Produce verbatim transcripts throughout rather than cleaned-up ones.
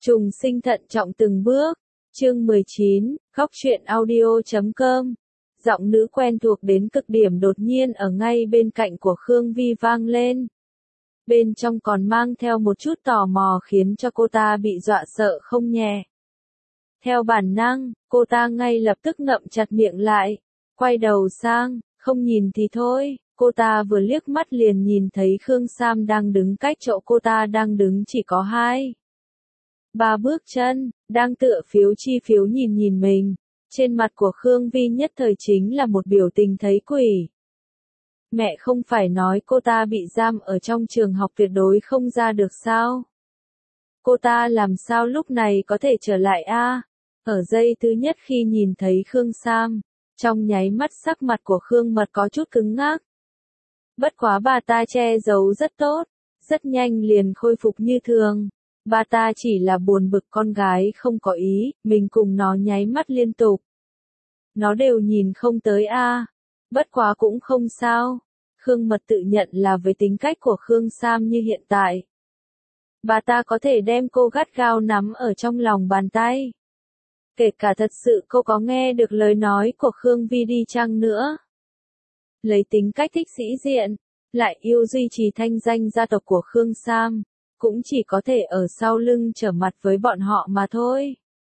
Trùng sinh thận trọng từng bước. Chương mười chín, khóc chuyện audio chấm com. Giọng nữ quen thuộc đến cực điểm đột nhiên ở ngay bên cạnh của Khương Vi vang lên. Bên trong còn mang theo một chút tò mò khiến cho cô ta bị dọa sợ không nhẹ. Theo bản năng, cô ta ngay lập tức ngậm chặt miệng lại, quay đầu sang, không nhìn thì thôi, cô ta vừa liếc mắt liền nhìn thấy Khương Sam đang đứng cách chỗ cô ta đang đứng chỉ có hai. Ba bước chân, đang tựa phiếu chi phiếu nhìn nhìn mình, trên mặt của Khương Vi nhất thời chính là một biểu tình thấy quỷ. Mẹ không phải nói cô ta bị giam ở trong trường học tuyệt đối không ra được sao? Cô ta làm sao lúc này có thể trở lại a? Ở giây thứ nhất khi nhìn thấy Khương Sam, trong nháy mắt sắc mặt của Khương Mật có chút cứng ngắc. Bất quá bà ta che giấu rất tốt, rất nhanh liền khôi phục như thường. Bà ta chỉ là buồn bực con gái không có ý, mình cùng nó nháy mắt liên tục. Nó đều nhìn không tới a. Bất quá cũng không sao. Khương Mật tự nhận là với tính cách của Khương Sam như hiện tại, bà ta có thể đem cô gắt gao nắm ở trong lòng bàn tay. Kể cả thật sự cô có nghe được lời nói của Khương Vi đi chăng nữa. Lấy tính cách thích sĩ diện, lại yêu duy trì thanh danh gia tộc của Khương Sam, cũng chỉ có thể ở sau lưng trở mặt với bọn họ mà thôi.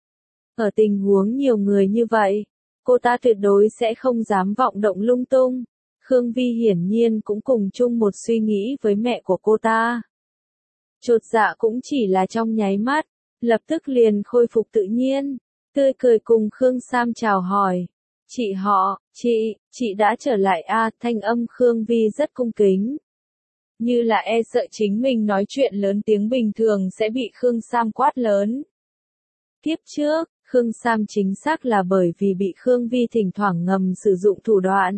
Ở tình huống nhiều người như vậy, cô ta tuyệt đối sẽ không dám vọng động lung tung. Khương Vi hiển nhiên cũng cùng chung một suy nghĩ với mẹ của cô ta. Chột dạ cũng chỉ là trong nháy mắt, lập tức liền khôi phục tự nhiên, tươi cười cùng Khương Sam chào hỏi. Chị họ, chị, chị đã trở lại a, thanh âm Khương Vi rất cung kính. Như là e sợ chính mình nói chuyện lớn tiếng bình thường sẽ bị Khương Sam quát lớn. Kiếp trước, Khương Sam chính xác là bởi vì bị Khương Vi thỉnh thoảng ngầm sử dụng thủ đoạn.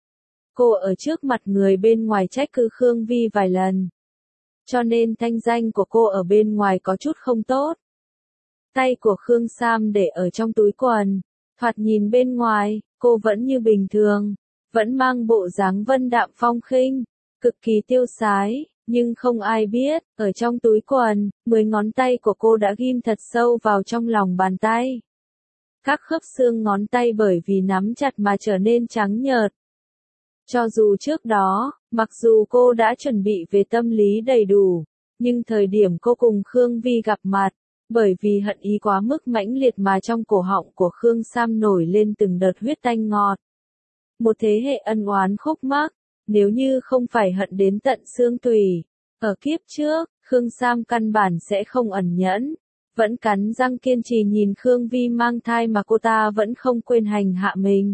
Cô ở trước mặt người bên ngoài trách cứ Khương Vi vài lần. Cho nên thanh danh của cô ở bên ngoài có chút không tốt. Tay của Khương Sam để ở trong túi quần, thoạt nhìn bên ngoài, cô vẫn như bình thường, vẫn mang bộ dáng vân đạm phong khinh, cực kỳ tiêu sái, nhưng không ai biết, ở trong túi quần, mười ngón tay của cô đã ghim thật sâu vào trong lòng bàn tay. Các khớp xương ngón tay bởi vì nắm chặt mà trở nên trắng nhợt. Cho dù trước đó, mặc dù cô đã chuẩn bị về tâm lý đầy đủ, nhưng thời điểm cô cùng Khương Vi gặp mặt, bởi vì hận ý quá mức mãnh liệt mà trong cổ họng của Khương Sam nổi lên từng đợt huyết tanh ngọt. Một thế hệ ân oán khúc mắc, nếu như không phải hận đến tận xương tủy, ở kiếp trước, Khương Sam căn bản sẽ không ẩn nhẫn, vẫn cắn răng kiên trì nhìn Khương Vi mang thai mà cô ta vẫn không quên hành hạ mình.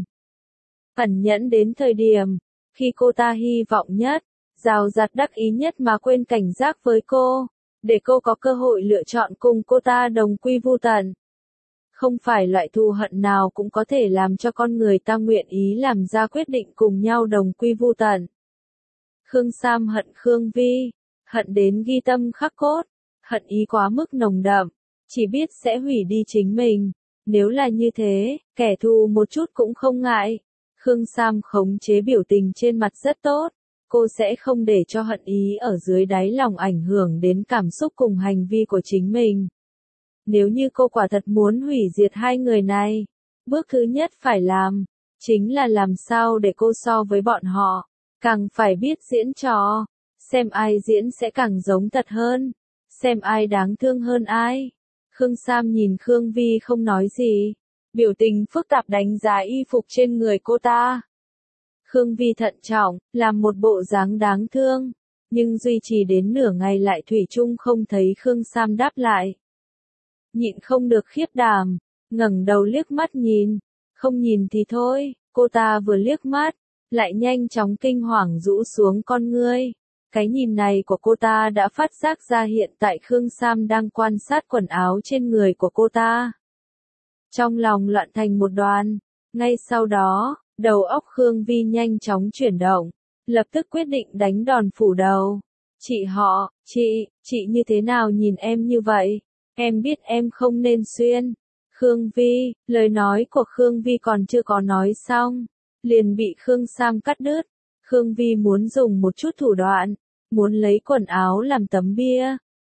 Ẩn nhẫn đến thời điểm, khi cô ta hy vọng nhất, rào rạt đắc ý nhất mà quên cảnh giác với cô, để cô có cơ hội lựa chọn cùng cô ta đồng quy vu tận. Không phải loại thù hận nào cũng có thể làm cho con người ta nguyện ý làm ra quyết định cùng nhau đồng quy vu tận. Khương Sam hận Khương Vi, hận đến ghi tâm khắc cốt, hận ý quá mức nồng đậm, chỉ biết sẽ hủy đi chính mình. Nếu là như thế, kẻ thù một chút cũng không ngại. Khương Sam khống chế biểu tình trên mặt rất tốt, cô sẽ không để cho hận ý ở dưới đáy lòng ảnh hưởng đến cảm xúc cùng hành vi của chính mình. Nếu như cô quả thật muốn hủy diệt hai người này, bước thứ nhất phải làm, chính là làm sao để cô so với bọn họ, càng phải biết diễn trò, xem ai diễn sẽ càng giống thật hơn, xem ai đáng thương hơn ai. Khương Sam nhìn Khương Vi không nói gì, biểu tình phức tạp đánh giá y phục trên người cô ta. Khương Vi thận trọng, làm một bộ dáng đáng thương, nhưng duy trì đến nửa ngày lại thủy chung không thấy Khương Sam đáp lại. Nhịn không được khiếp đảm, ngẩng đầu liếc mắt nhìn, không nhìn thì thôi, cô ta vừa liếc mắt, lại nhanh chóng kinh hoàng rũ xuống con ngươi. Cái nhìn này của cô ta đã phát giác ra hiện tại Khương Sam đang quan sát quần áo trên người của cô ta. Trong lòng loạn thành một đoàn, ngay sau đó, đầu óc Khương Vi nhanh chóng chuyển động, lập tức quyết định đánh đòn phủ đầu. Chị họ, chị, chị như thế nào nhìn em như vậy? Em biết em không nên xuyên. Khương Vi, lời nói của Khương Vi còn chưa có nói xong, liền bị Khương Sam cắt đứt. Khương Vi muốn dùng một chút thủ đoạn, muốn lấy quần áo làm tấm bia,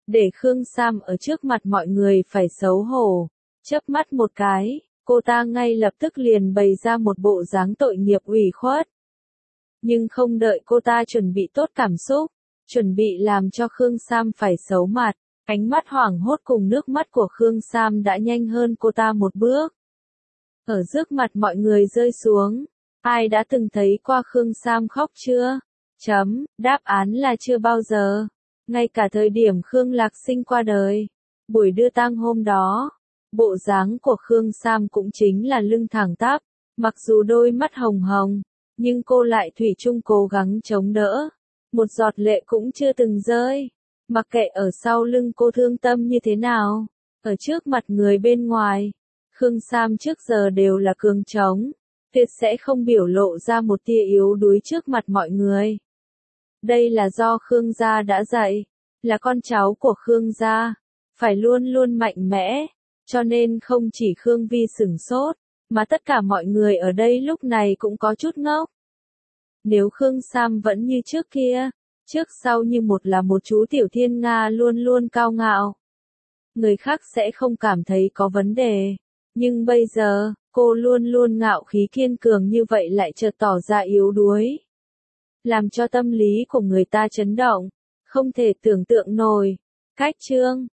để Khương Sam ở trước mặt mọi người phải xấu hổ. Chớp mắt một cái, cô ta ngay lập tức liền bày ra một bộ dáng tội nghiệp ủy khuất. Nhưng không đợi cô ta chuẩn bị tốt cảm xúc, chuẩn bị làm cho Khương Sam phải xấu mặt, ánh mắt hoảng hốt cùng nước mắt của Khương Sam đã nhanh hơn cô ta một bước. Ở trước mặt mọi người rơi xuống, ai đã từng thấy qua Khương Sam khóc chưa? Chấm, đáp án là chưa bao giờ. Ngay cả thời điểm Khương Lạc Sinh qua đời, buổi đưa tang hôm đó, bộ dáng của Khương Sam cũng chính là lưng thẳng tắp, mặc dù đôi mắt hồng hồng, nhưng cô lại thủy chung cố gắng chống đỡ, một giọt lệ cũng chưa từng rơi. Mặc kệ ở sau lưng cô thương tâm như thế nào, ở trước mặt người bên ngoài, Khương Sam trước giờ đều là cường trống, tuyệt sẽ không biểu lộ ra một tia yếu đuối trước mặt mọi người. Đây là do Khương gia đã dạy, là con cháu của Khương gia, phải luôn luôn mạnh mẽ, cho nên không chỉ Khương Vi sửng sốt, mà tất cả mọi người ở đây lúc này cũng có chút ngốc. Nếu Khương Sam vẫn như trước kia, trước sau như một là một chú tiểu thiên Nga luôn luôn cao ngạo, người khác sẽ không cảm thấy có vấn đề. Nhưng bây giờ, cô luôn luôn ngạo khí kiên cường như vậy lại chợt tỏ ra yếu đuối, làm cho tâm lý của người ta chấn động, không thể tưởng tượng nổi. Cách chương